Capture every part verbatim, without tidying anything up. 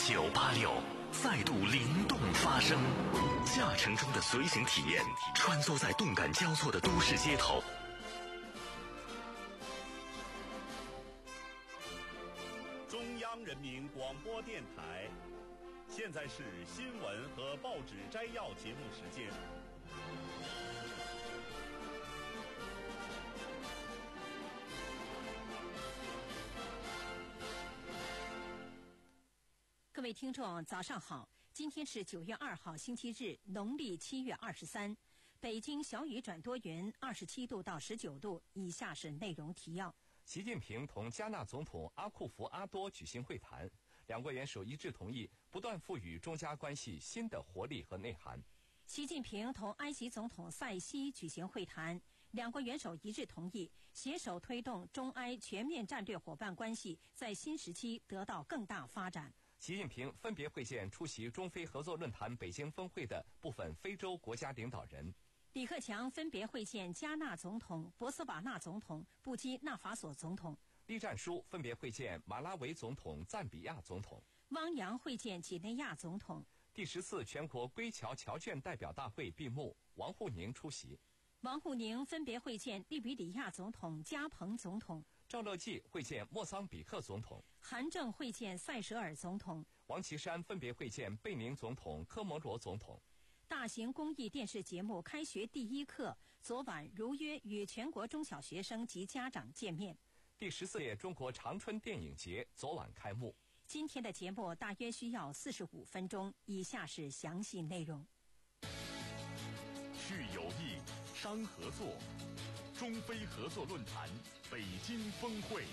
九八六再度灵动发生，驾乘中的随行体验，穿梭在动感交错的都市街头。 中央人民广播电台，现在是新闻和报纸摘要节目时间。 各位听众，早上好！今天是九月二号，星期日，农历七月二十三。北京小雨转多云，二十七度到十九度。以下是内容提要： 习近平同加纳总统阿库福阿多举行会谈，两国元首一致同意不断赋予中加关系新的活力和内涵。 习近平同埃及总统塞西举行会谈，两国元首一致同意携手推动中埃全面战略伙伴关系在新时期得到更大发展。 习近平分别会见出席中非合作论坛北京峰会的部分非洲国家领导人。 李克强分别会见加纳总统、博茨瓦纳总统、布基纳法索总统。 栗战书分别会见马拉维总统、赞比亚总统。 汪洋会见几内亚总统。 第十次全国归侨侨眷代表大会闭幕，王沪宁出席。 王沪宁分别会见利比里亚总统加蓬总统。 赵乐际会见莫桑比克总统。 韩正会见塞舌尔总统。 王岐山分别会见贝宁总统、科摩罗总统。 大型公益电视节目《开学第一课》昨晚如约与全国中小学生及家长见面。 第十四届中国长春电影节昨晚开幕。 今天的节目大约需要四十五分钟，以下是详细内容。 叙友谊，商合作，中非合作论坛北京峰会。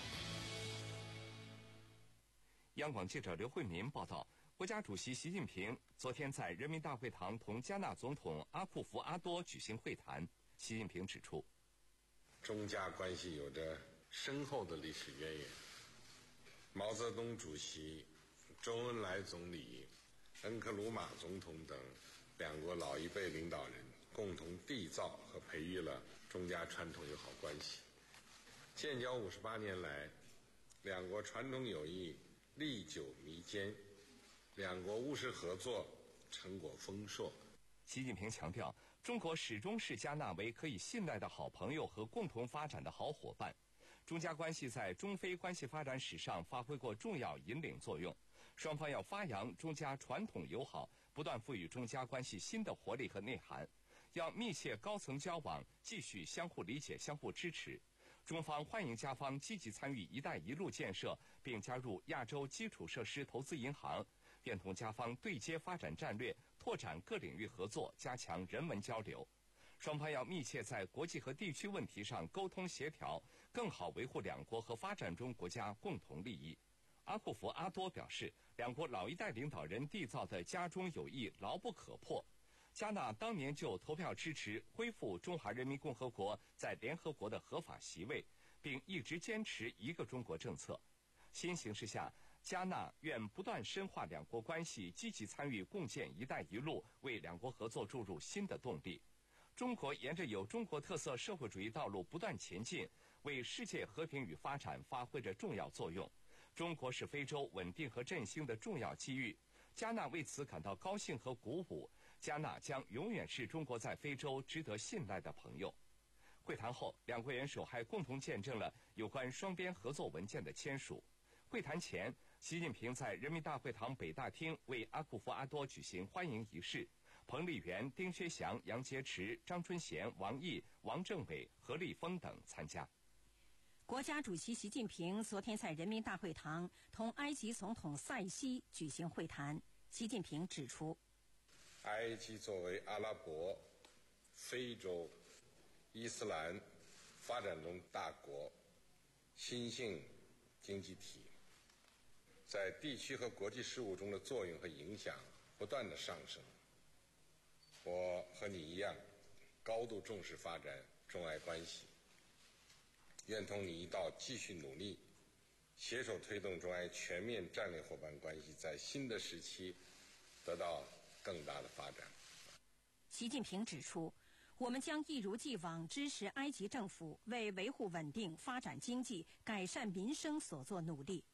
央广记者刘慧民报道，国家主席习近平昨天在人民大会堂同加纳总统阿库福阿多举行会谈。习近平指出， 中加关系有着深厚的历史渊源。毛泽东主席、周恩来总理、恩克鲁马总统等两国老一辈领导人共同缔造和培育了中加传统友好关系。建交五十八年来，两国传统友谊历久弥坚，两国务实合作成果丰硕。 习近平强调，中国始终视加纳为可以信赖的好朋友和共同发展的好伙伴。中加关系在中非关系发展史上发挥过重要引领作用，双方要发扬中加传统友好，不断赋予中加关系新的活力和内涵，要密切高层交往，继续相互理解、相互支持。中方欢迎加方积极参与“一带一路”建设，并加入亚洲基础设施投资银行，愿同加方对接发展战略，拓展各领域合作，加强人文交流。双方要密切在国际和地区问题上沟通协调，更好维护两国和发展中国家共同利益。阿库福阿多表示，两国老一代领导人缔造的加中友谊牢不可破。加纳当年就投票支持恢复中华人民共和国在联合国的合法席位，并一直坚持一个中国政策。新形势下，加纳愿不断深化两国关系，积极参与共建“一带一路”，为两国合作注入新的动力。中国沿着有中国特色社会主义道路不断前进，为世界和平与发展发挥着重要作用。中国是非洲稳定和振兴的重要机遇，加纳为此感到高兴和鼓舞。加纳将永远是中国在非洲值得信赖的朋友。会谈后，两国元首还共同见证了有关双边合作文件的签署。会谈前，习近平在人民大会堂北大厅为阿库福阿多举行欢迎仪式。彭丽媛、丁薛祥、杨洁篪、张春贤、王毅、王政委、何立峰等参加。 国家主席习近平昨天在人民大会堂同埃及总统塞西举行会谈。习近平指出， 埃及作为阿拉伯、非洲、伊斯兰发展中大国、新兴经济体，在地区和国际事务中的作用和影响不断的上升。我和你一样，高度重视发展中埃关系，愿同你一道继续努力，携手推动中埃全面战略伙伴关系在新的时期得到更大的发展。 习近平指出，我们将一如既往支持埃及政府为维护稳定、发展经济、改善民生所做努力。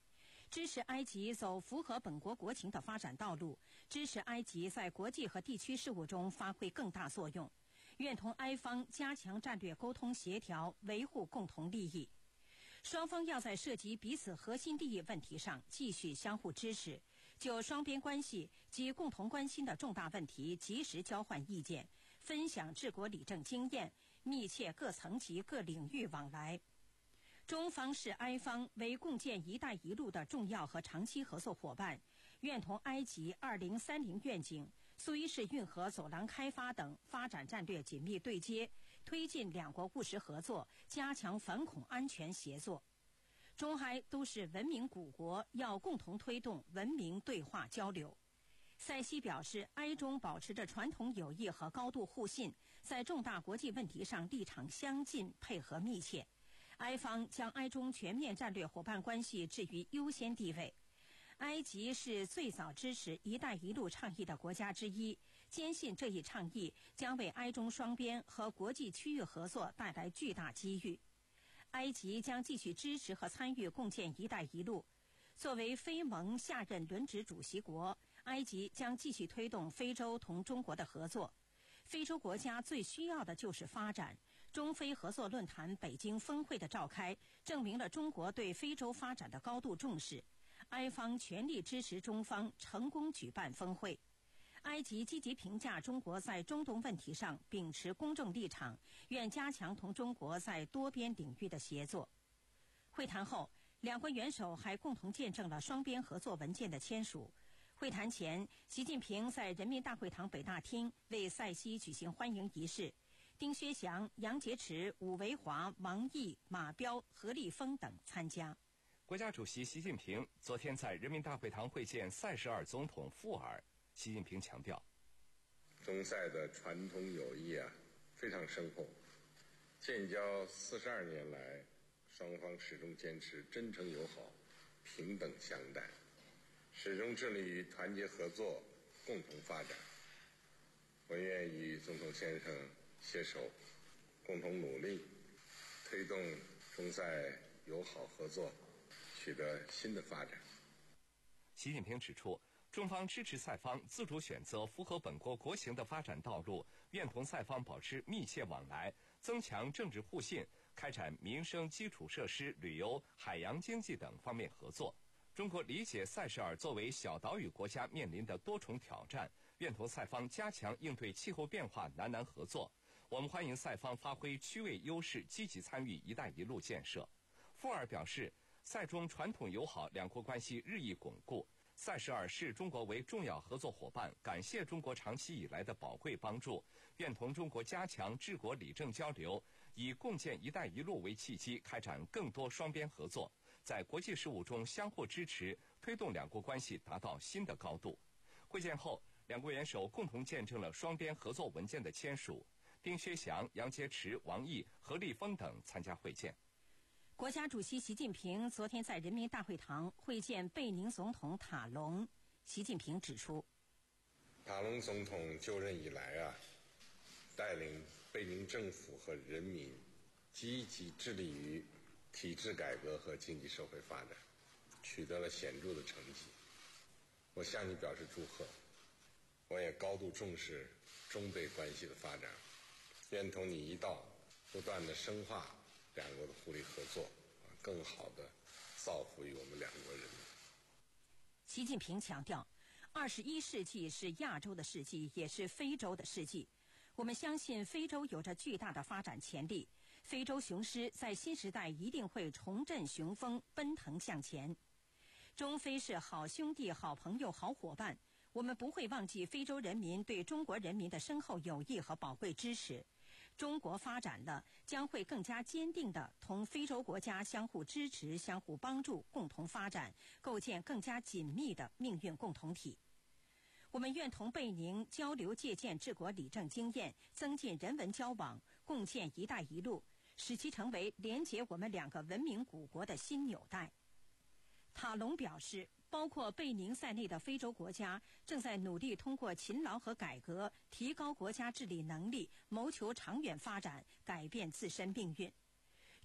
支持埃及走符合本国国情的发展道路，支持埃及在国际和地区事务中发挥更大作用，愿同埃方加强战略沟通协调，维护共同利益。双方要在涉及彼此核心利益问题上继续相互支持，就双边关系及共同关心的重大问题及时交换意见，分享治国理政经验，密切各层级各领域往来。中方视埃方为共建“一带一路”的重要和长期合作伙伴，愿同埃及二零三零愿景、苏伊士运河走廊开发等发展战略紧密对接，推进两国务实合作，加强反恐安全协作。中埃都是文明古国，要共同推动文明对话交流。塞西表示，埃中保持着传统友谊和高度互信，在重大国际问题上立场相近，配合密切。埃方将埃中全面战略伙伴关系置于优先地位。埃及是最早支持“一带一路”倡议的国家之一，坚信这一倡议将为埃中双边和国际区域合作带来巨大机遇。埃及将继续支持和参与共建“一带一路”。作为非盟下任轮值主席国，埃及将继续推动非洲同中国的合作。非洲国家最需要的就是发展。中非合作论坛北京峰会的召开，证明了中国对非洲发展的高度重视。埃方全力支持中方成功举办峰会。埃及积极评价中国在中东问题上秉持公正立场，愿加强同中国在多边领域的协作。会谈后，两国元首还共同见证了双边合作文件的签署。会谈前，习近平在人民大会堂北大厅为塞西举行欢迎仪式。丁薛祥、杨洁篪、伍维华、王毅、马彪、何立峰等参加。 国家主席习近平昨天在人民大会堂会见塞舌尔总统富尔。习近平强调， 中塞的传统友谊啊非常深厚，建交四十二年来，双方始终坚持真诚友好、平等相待，始终致力于团结合作、共同发展。我愿与总统先生携手，共同努力，推动中塞友好合作取得新的发展。 习近平指出，中方支持塞方自主选择符合本国国情的发展道路，愿同塞方保持密切往来，增强政治互信，开展民生基础设施、旅游、海洋经济等方面合作。中国理解塞舌尔作为小岛屿国家面临的多重挑战，愿同塞方加强应对气候变化南南合作。我们欢迎塞方发挥区位优势，积极参与“一带一路”建设。富尔表示，塞中传统友好两国关系日益巩固，塞舌尔视中国为重要合作伙伴，感谢中国长期以来的宝贵帮助，愿同中国加强治国理政交流，以共建“一带一路”为契机，开展更多双边合作，在国际事务中相互支持，推动两国关系达到新的高度。会见后，两国元首共同见证了双边合作文件的签署。丁薛祥、杨洁篪、王毅、何立峰等参加会见。 国家主席习近平昨天在人民大会堂会见贝宁总统塔隆。习近平指出， 塔隆总统就任以来啊，带领贝宁政府和人民积极致力于体制改革和经济社会发展，取得了显著的成绩。我向你表示祝贺，我也高度重视中贝关系的发展，愿同你一道不断地深化两国的互利合作，更好地造福于我们两国人民。 习近平强调，二十一世纪是亚洲的世纪，也是非洲的世纪。我们相信非洲有着巨大的发展潜力，非洲雄狮在新时代一定会重振雄风，奔腾向前。中非是好兄弟、好朋友、好伙伴，我们不会忘记非洲人民对中国人民的深厚友谊和宝贵支持。中国发展了，将会更加坚定地同非洲国家相互支持、相互帮助，共同发展，构建更加紧密的命运共同体。我们愿同贝宁交流借鉴治国理政经验，增进人文交往，共建“一带一路”，使其成为连结我们两个文明古国的新纽带。塔隆表示，包括贝宁在内的非洲国家正在努力通过勤劳和改革，提高国家治理能力，谋求长远发展，改变自身命运。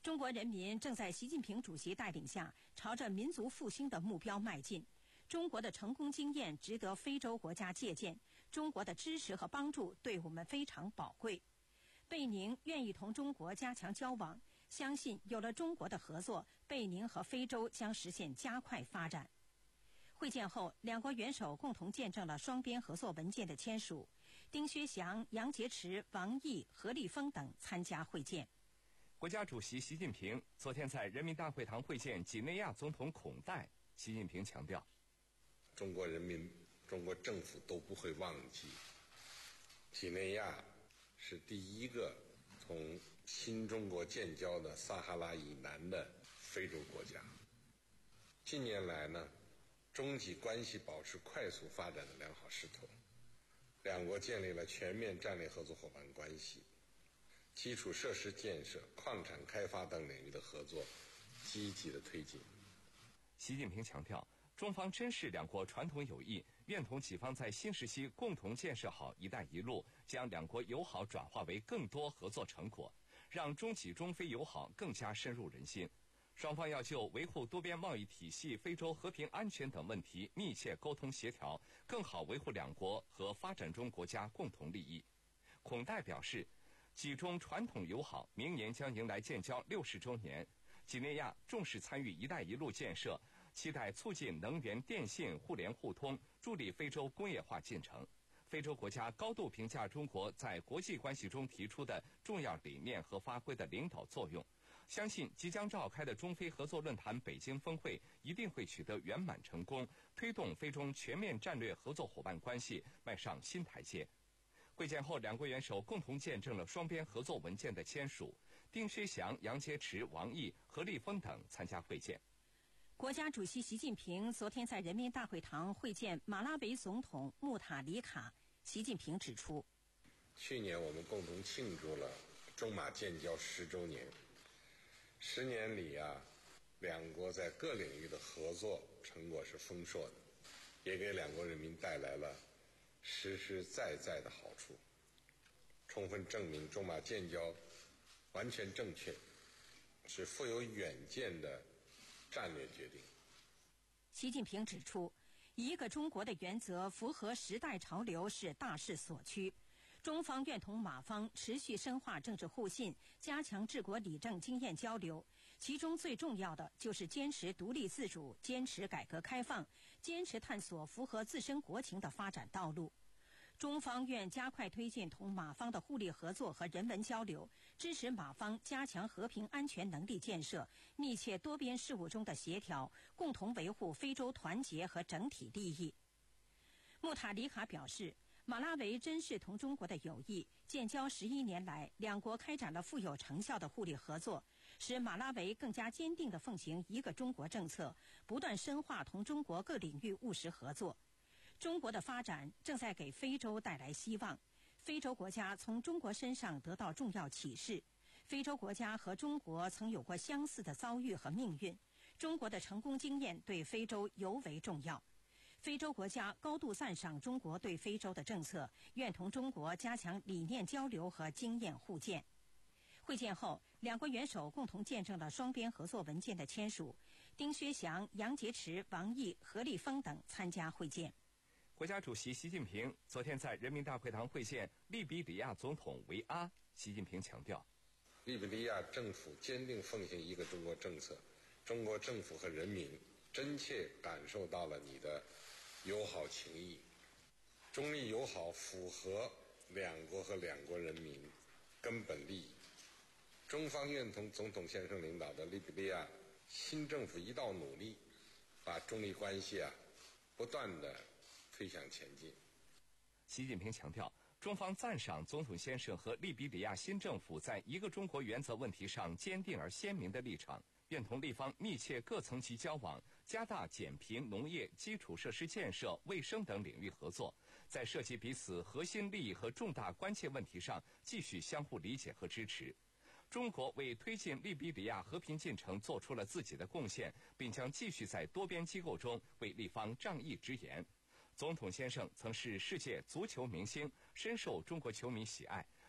中国人民正在习近平主席带领下，朝着民族复兴的目标迈进。中国的成功经验值得非洲国家借鉴，中国的支持和帮助对我们非常宝贵。贝宁愿意同中国加强交往，相信有了中国的合作，贝宁和非洲将实现加快发展。会见后，两国元首共同见证了双边合作文件的签署。丁薛祥、杨洁篪、王毅、何立峰等参加会见。 国家主席习近平昨天在人民大会堂会见几内亚总统孔戴。习近平强调， 中国人民、中国政府都不会忘记，几内亚是第一个同新中国建交的撒哈拉以南的非洲国家。近年来呢，中几关系保持快速发展的良好势头，两国建立了全面战略合作伙伴关系，基础设施建设、矿产开发等领域的合作积极的推进。 习近平强调，中方珍视两国传统友谊，愿同己方在新时期共同建设好“一带一路”，将两国友好转化为更多合作成果，让中几中非友好更加深入人心。双方要就维护多边贸易体系、非洲和平安全等问题密切沟通协调，更好维护两国和发展中国家共同利益。孔戴表示，几中传统友好明年将迎来建交六十周年，几内亚重视参与“一带一路”建设，期待促进能源、电信互联互通，助力非洲工业化进程。非洲国家高度评价中国在国际关系中提出的重要理念和发挥的领导作用，相信即将召开的中非合作论坛北京峰会一定会取得圆满成功，推动非中全面战略合作伙伴关系迈上新台阶。会见后，两国元首共同见证了双边合作文件的签署。丁薛祥、杨洁篪、王毅、何立峰等参加会见。 国家主席习近平昨天在人民大会堂会见马拉维总统穆塔里卡。习近平指出， 去年我们共同庆祝了中马建交十周年。十年里啊，两国在各领域的合作成果是丰硕的，也给两国人民带来了实实在在的好处，充分证明中马建交完全正确，是富有远见的战略决定。 习近平指出，一个中国的原则符合时代潮流是大势所趋。中方愿同马方持续深化政治互信，加强治国理政经验交流，其中最重要的就是坚持独立自主，坚持改革开放，坚持探索符合自身国情的发展道路。中方愿加快推进同马方的互利合作和人文交流，支持马方加强和平安全能力建设，密切多边事务中的协调，共同维护非洲团结和整体利益。穆塔里卡表示，马拉维珍视同中国的友谊，建交十一年来，两国开展了富有成效的互利合作，使马拉维更加坚定地奉行一个中国政策，不断深化同中国各领域务实合作。中国的发展正在给非洲带来希望，非洲国家从中国身上得到重要启示。非洲国家和中国曾有过相似的遭遇和命运，中国的成功经验对非洲尤为重要。非洲国家高度赞赏中国对非洲的政策，愿同中国加强理念交流和经验互鉴。会见后，两国元首共同见证了双边合作文件的签署。丁薛祥、杨洁篪、王毅、何立峰等参加会见。 国家主席习近平昨天在人民大会堂会见利比里亚总统维阿。习近平强调， 利比里亚政府坚定奉行一个中国政策，中国政府和人民真切感受到了你的友好情谊。中利友好符合两国和两国人民根本利益。中方愿同总统先生领导的利比里亚新政府一道努力，把中利关系啊不断的推向前进。 习近平强调，中方赞赏总统先生和利比里亚新政府在一个中国原则问题上坚定而鲜明的立场，愿同利方密切各层级交往，加大减贫、农业、基础设施建设、卫生等领域合作，在涉及彼此核心利益和重大关切问题上继续相互理解和支持。中国为推进利比里亚和平进程做出了自己的贡献，并将继续在多边机构中为利方仗义直言。总统先生曾是世界足球明星，深受中国球迷喜爱，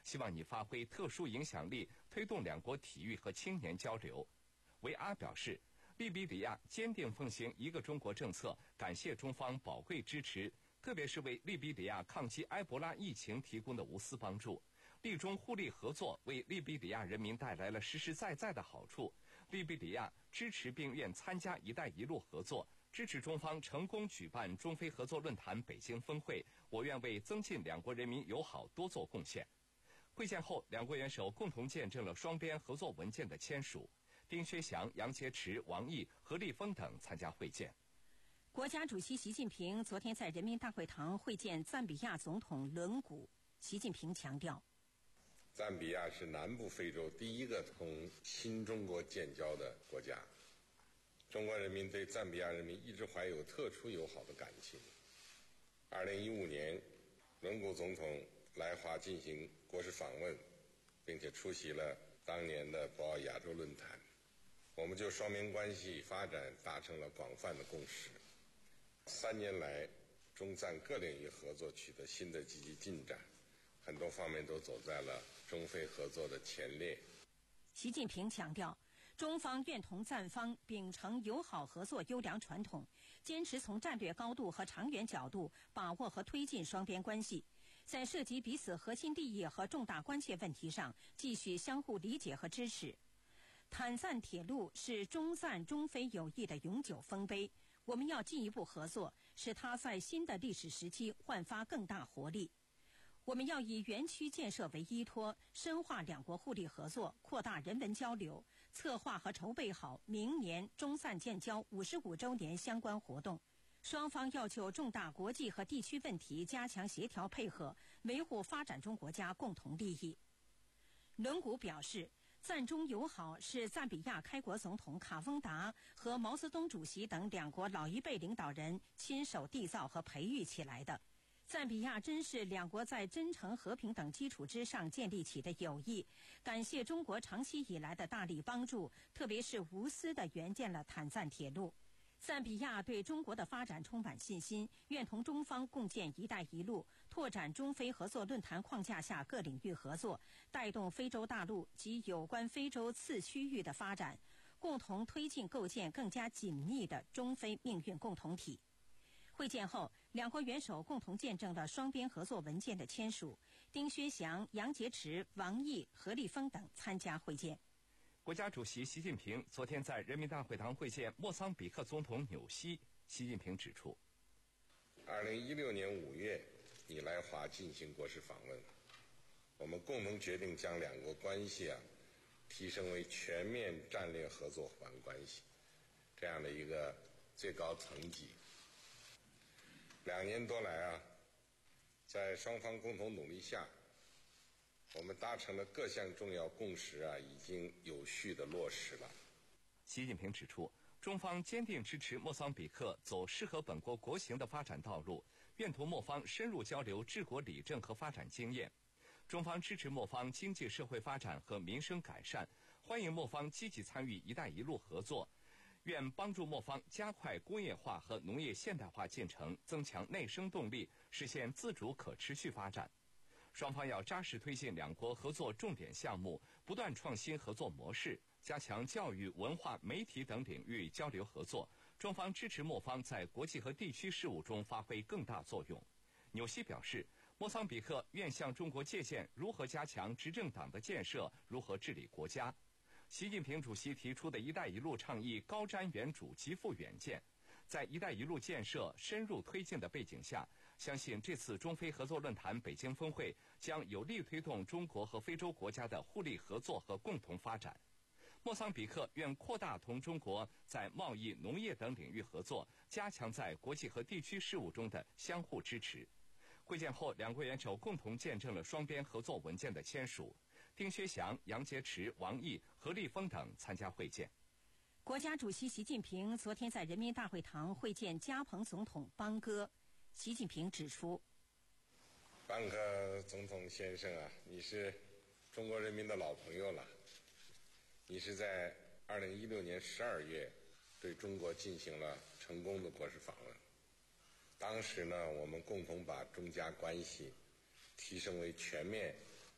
希望以发挥特殊影响力，推动两国体育和青年交流。维阿表示，利比里亚坚定奉行一个中国政策，感谢中方宝贵支持，特别是为利比里亚抗击埃博拉疫情提供的无私帮助。利中互利合作为利比里亚人民带来了实实在在的好处。利比里亚支持并愿参加“一带一路”合作，支持中方成功举办中非合作论坛北京峰会，我愿为增进两国人民友好多做贡献。会见后，两国元首共同见证了双边合作文件的签署。丁薛祥、杨洁篪、王毅、何立峰等参加会见。 国家主席习近平昨天在人民大会堂会见赞比亚总统伦古。习近平强调， 赞比亚是南部非洲第一个同新中国建交的国家，中国人民对赞比亚人民一直怀有特殊友好的感情。二零一五年，伦古总统来华进行国事访问，并且出席了当年的博鳌亚洲论坛。我们就双边关系发展达成了广泛的共识。三年来，中赞各领域合作取得新的积极进展，很多方面都走在了中非合作的前列。 习近平强调，中方愿同赞方秉承友好合作优良传统，坚持从战略高度和长远角度把握和推进双边关系，在涉及彼此核心利益和重大关切问题上继续相互理解和支持。坦赞铁路是中赞中非友谊的永久丰碑，我们要进一步合作，使它在新的历史时期焕发更大活力。我们要以园区建设为依托，深化两国互利合作，扩大人文交流，策划和筹备好明年中赞建交五十五周年相关活动。双方要就重大国际和地区问题加强协调配合，维护发展中国家共同利益。伦古表示，赞中友好是赞比亚开国总统卡丰达和毛泽东主席等两国老一辈领导人亲手缔造和培育起来的。赞比亚真是两国在真诚、和平等基础之上建立起的友谊，感谢中国长期以来的大力帮助，特别是无私地援建了坦赞铁路。赞比亚对中国的发展充满信心，愿同中方共建“一带一路”，拓展中非合作论坛框架下各领域合作，带动非洲大陆及有关非洲次区域的发展，共同推进构建更加紧密的中非命运共同体。会见后，两国元首共同见证了双边合作文件的签署。丁薛祥、杨洁篪、王毅、何立峰等参加会见。 国家主席习近平昨天在人民大会堂会见莫桑比克总统纽西。习近平指出， 二零一六年五月，你来华进行国事访问，我们共同决定将两国关系啊提升为全面战略合作伙伴关系这样的一个最高层级。两年多来啊，在双方共同努力下，我们达成的各项重要共识啊，已经有序地落实了。 习近平指出，中方坚定支持莫桑比克走适合本国国情的发展道路，愿同莫方深入交流治国理政和发展经验。中方支持莫方经济社会发展和民生改善，欢迎莫方积极参与“一带一路”合作，愿帮助莫方加快工业化和农业现代化进程，增强内生动力，实现自主可持续发展。双方要扎实推进两国合作重点项目，不断创新合作模式，加强教育、文化、媒体等领域交流合作。中方支持莫方在国际和地区事务中发挥更大作用。纽西表示，莫桑比克愿向中国借鉴如何加强执政党的建设，如何治理国家。习近平主席提出的一带一路倡议高瞻远瞩、极富远见。在一带一路建设深入推进的背景下，相信这次中非合作论坛北京峰会将有力推动中国和非洲国家的互利合作和共同发展。莫桑比克愿扩大同中国在贸易、农业等领域合作，加强在国际和地区事务中的相互支持。会见后，两国元首共同见证了双边合作文件的签署。丁薛祥、杨洁篪、王毅、何立峰等参加会见。 国家主席习近平昨天在人民大会堂会见加蓬总统邦哥。习近平指出， 邦哥总统先生啊，你是中国人民的老朋友了。你是在二零一六年十二月对中国进行了成功的国事访问。当时呢，我们共同把中加关系提升为全面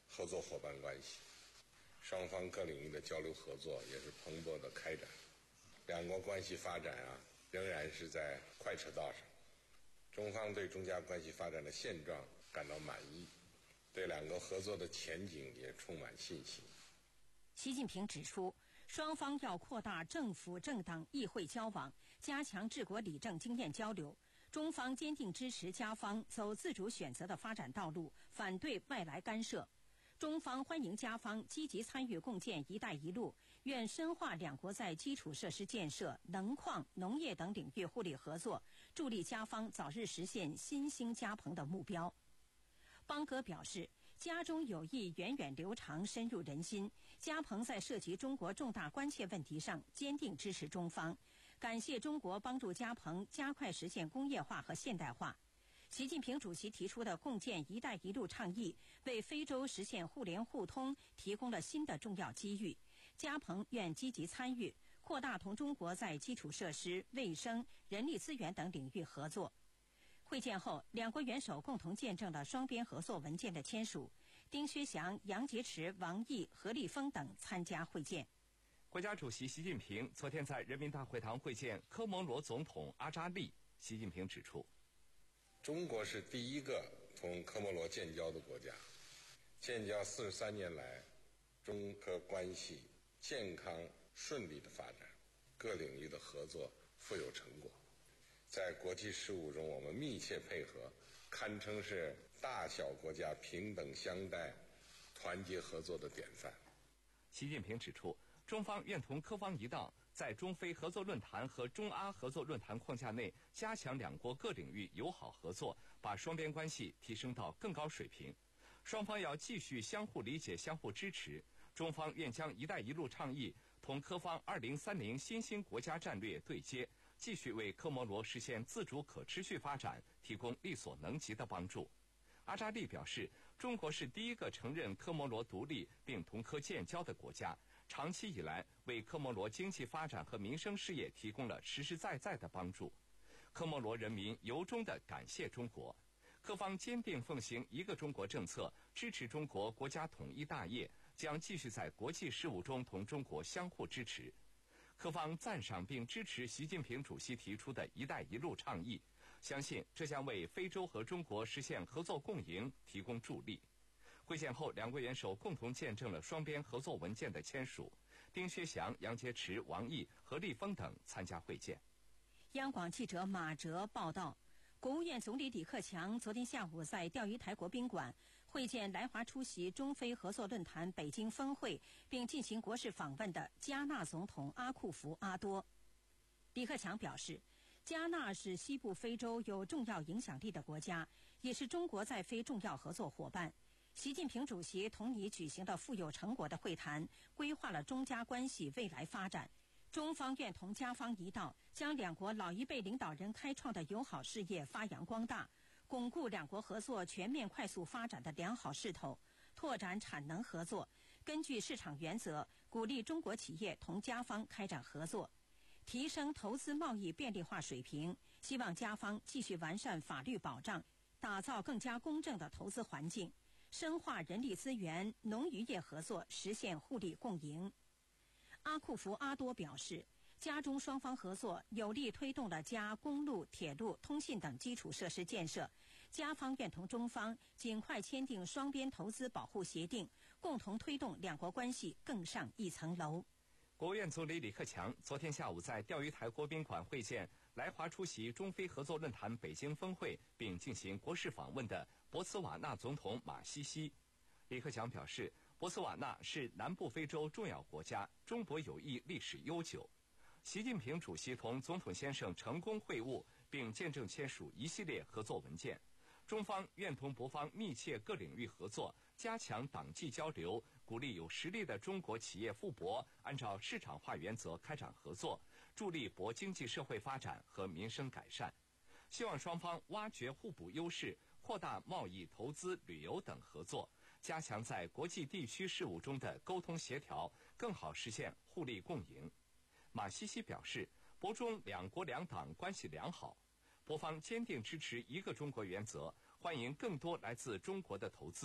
合作伙伴关系，双方各领域的交流合作也是蓬勃的开展。两国关系发展啊，仍然是在快车道上。中方对中加关系发展的现状感到满意，对两国合作的前景也充满信心。 习近平指出，双方要扩大政府、政党、议会交往，加强治国理政经验交流。中方坚定支持加方走自主选择的发展道路，反对外来干涉。中方欢迎加方积极参与共建“一带一路”，愿深化两国在基础设施建设、能矿、农业等领域互利合作，助力加方早日实现新兴加蓬的目标。邦哥表示，加中友谊源远流长，深入人心。加蓬在涉及中国重大关切问题上坚定支持中方，感谢中国帮助加蓬加快实现工业化和现代化。习近平主席提出的共建“一带一路”倡议，为非洲实现互联互通提供了新的重要机遇。加蓬愿积极参与，扩大同中国在基础设施、卫生、人力资源等领域合作。会见后，两国元首共同见证了双边合作文件的签署。丁薛祥、杨洁篪、王毅、何立峰等参加会见。 国家主席习近平昨天在人民大会堂会见科摩罗总统阿扎利。习近平指出， 中国是第一个同科摩罗建交的国家，建交四十三年来，中科关系健康顺利的发展，各领域的合作富有成果。在国际事务中，我们密切配合，堪称是大小国家平等相待、团结合作的典范。 习近平指出，中方愿同科方一道，在中非合作论坛和中阿合作论坛框架内，加强两国各领域友好合作，把双边关系提升到更高水平。双方要继续相互理解、相互支持。中方愿将“一带一路”倡议同科方二零三零新兴国家战略对接，继续为科摩罗实现自主可持续发展提供力所能及的帮助。阿扎利表示，中国是第一个承认科摩罗独立并同科建交的国家，长期以来为科摩罗经济发展和民生事业提供了实实在在的帮助。科摩罗人民由衷地感谢中国。科方坚定奉行一个中国政策，支持中国国家统一大业，将继续在国际事务中同中国相互支持。科方赞赏并支持习近平主席提出的一带一路倡议，相信这将为非洲和中国实现合作共赢提供助力。会见后，两国元首共同见证了双边合作文件的签署。丁薛祥、杨洁篪、王毅、何立峰等参加会见。 央广记者马哲报道，国务院总理李克强昨天下午在钓鱼台国宾馆会见来华出席中非合作论坛北京峰会并进行国事访问的加纳总统阿库福阿多。李克强表示，加纳是西部非洲有重要影响力的国家，也是中国在非重要合作伙伴。习近平主席同你举行的富有成果的会谈，规划了中加关系未来发展。中方愿同加方一道，将两国老一辈领导人开创的友好事业发扬光大，巩固两国合作全面快速发展的良好势头，拓展产能合作，根据市场原则，鼓励中国企业同加方开展合作，提升投资贸易便利化水平。希望加方继续完善法律保障，打造更加公正的投资环境，深化人力资源、农渔业合作，实现互利共赢。阿库福阿多表示，加中双方合作有力推动了加公路、铁路、通信等基础设施建设。加方愿同中方尽快签订双边投资保护协定，共同推动两国关系更上一层楼。 国务院总理李克强昨天下午在钓鱼台国宾馆会见来华出席中非合作论坛北京峰会并进行国事访问的博茨瓦纳总统马西西。李克强表示，博茨瓦纳是南部非洲重要国家，中博友谊历史悠久。习近平主席同总统先生成功会晤，并见证签署一系列合作文件。中方愿同博方密切各领域合作，加强党际交流，鼓励有实力的中国企业赴博按照市场化原则开展合作，助力博经济社会发展和民生改善。希望双方挖掘互补优势，扩大贸易、投资、旅游等合作，加强在国际地区事务中的沟通协调，更好实现互利共赢。马西西表示，博中两国两党关系良好，博方坚定支持一个中国原则，欢迎更多来自中国的投资，助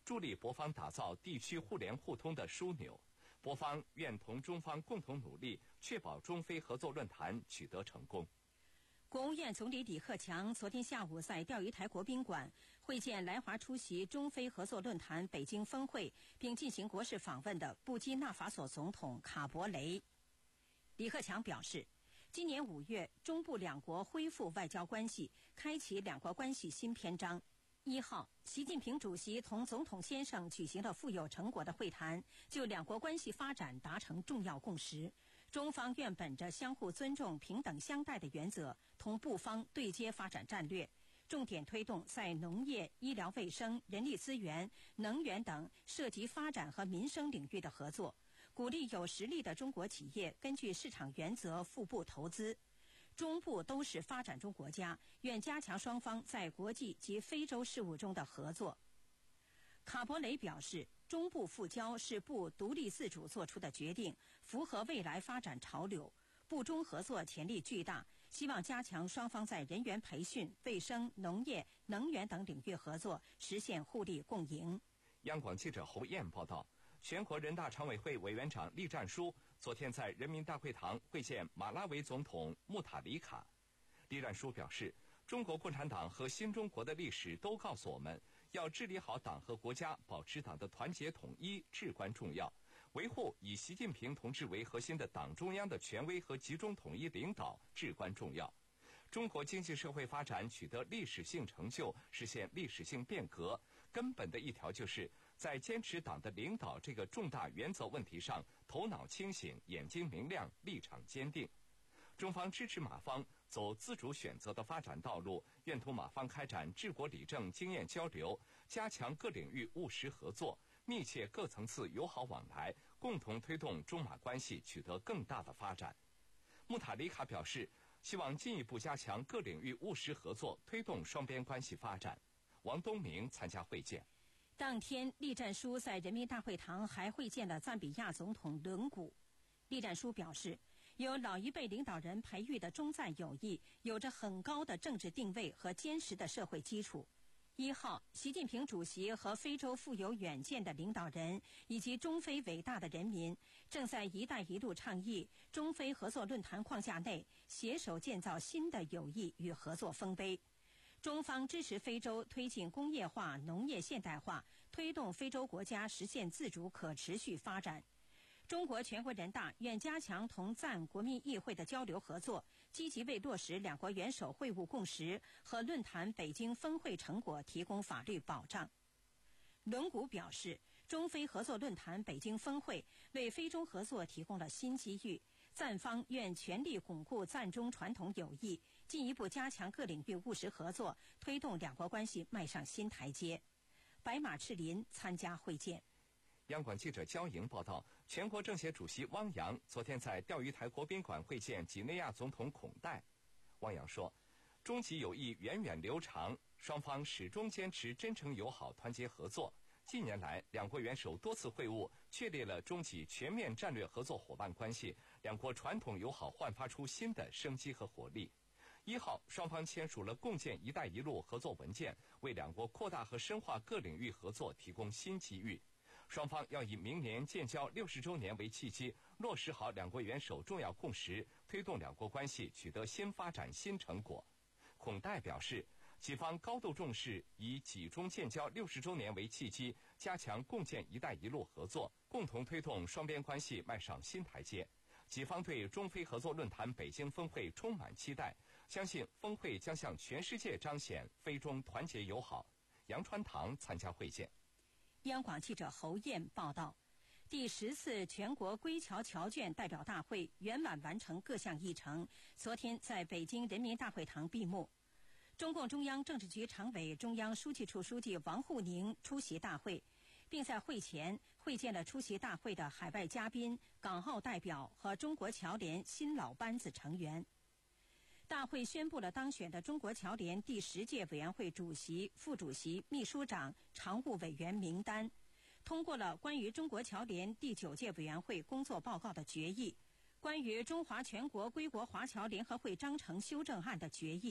助力博方打造地区互联互通的枢纽。博方愿同中方共同努力，确保中非合作论坛取得成功。 国务院总理李克强昨天下午在钓鱼台国宾馆会见来华出席中非合作论坛北京峰会并进行国事访问的布基纳法索总统卡博雷。李克强表示，今年五月，中布两国恢复外交关系，开启两国关系新篇章。一号，习近平主席同总统先生举行了富有成果的会谈，就两国关系发展达成重要共识。中方愿本着相互尊重、平等相待的原则，同布方对接发展战略，重点推动在农业、医疗卫生、人力资源、能源等涉及发展和民生领域的合作，鼓励有实力的中国企业根据市场原则赴布投资。中部都是发展中国家，愿加强双方在国际及非洲事务中的合作。卡博雷表示，中部复交是部独立自主做出的决定，符合未来发展潮流，部中合作潜力巨大，希望加强双方在人员培训、卫生、农业、能源等领域合作，实现互利共赢。 央广记者侯燕报道，全国人大常委会委员长栗战书昨天在人民大会堂会见马拉维总统穆塔里卡。栗战书表示，中国共产党和新中国的历史都告诉我们，要治理好党和国家，保持党的团结统一至关重要，维护以习近平同志为核心的党中央的权威和集中统一领导至关重要。中国经济社会发展取得历史性成就，实现历史性变革，根本的一条就是在坚持党的领导这个重大原则问题上，头脑清醒，眼睛明亮，立场坚定。中方支持马方走自主选择的发展道路，愿同马方开展治国理政经验交流，加强各领域务实合作，密切各层次友好往来，共同推动中马关系取得更大的发展。穆塔里卡表示，希望进一步加强各领域务实合作，推动双边关系发展。王东明参加会见。 当天，栗战书在人民大会堂还会见了赞比亚总统伦古。栗战书表示，由老一辈领导人培育的中赞友谊有着很高的政治定位和坚实的社会基础。一号，习近平主席和非洲富有远见的领导人以及中非伟大的人民正在“一带一路”倡议、中非合作论坛框架内携手建造新的友谊与合作丰碑。中方支持非洲推进工业化、农业现代化，推动非洲国家实现自主可持续发展。中国全国人大愿加强同赞国民议会的交流合作，积极为落实两国元首会晤共识和论坛北京峰会成果提供法律保障。伦古表示，中非合作论坛北京峰会为非中合作提供了新机遇，赞方愿全力巩固赞中传统友谊，进一步加强各领域务实合作，推动两国关系迈上新台阶。白马赤林参加会见。 央广记者焦莹报道，全国政协主席汪洋昨天在钓鱼台国宾馆会见几内亚总统孔戴。汪洋说，中几友谊源远流长，双方始终坚持真诚友好、团结合作。近年来，两国元首多次会晤，确立了中几全面战略合作伙伴关系，两国传统友好焕发出新的生机和活力。一号，双方签署了共建“一带一路”合作文件，为两国扩大和深化各领域合作提供新机遇。双方要以明年建交六十周年为契机，落实好两国元首重要共识，推动两国关系取得新发展新成果。孔戴表示，几方高度重视以几中建交六十周年为契机，加强共建“一带一路”合作，共同推动双边关系迈上新台阶。几方对中非合作论坛北京峰会充满期待，相信峰会将向全世界彰显非中团结友好。杨川堂参加会见。 央广记者侯燕报道，第十次全国归侨侨眷代表大会圆满完成各项议程，昨天在北京人民大会堂闭幕。中共中央政治局常委、中央书记处书记王沪宁出席大会，并在会前会见了出席大会的海外嘉宾、港澳代表和中国侨联新老班子成员。大会宣布了当选的中国侨联第十届委员会主席、副主席、秘书长、常务委员名单，通过了关于中国侨联第九届委员会工作报告的决议，关于中华全国归国华侨联合会章程修正案的决议，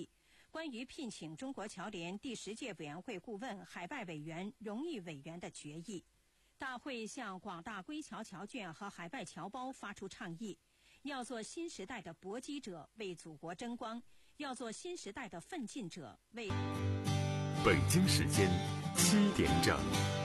关于聘请中国侨联第十届委员会顾问、海外委员、荣誉委员的决议。大会向广大归侨侨眷和海外侨胞发出倡议，要做新时代的搏击者，为祖国争光；要做新时代的奋进者，为。 北京时间七点整。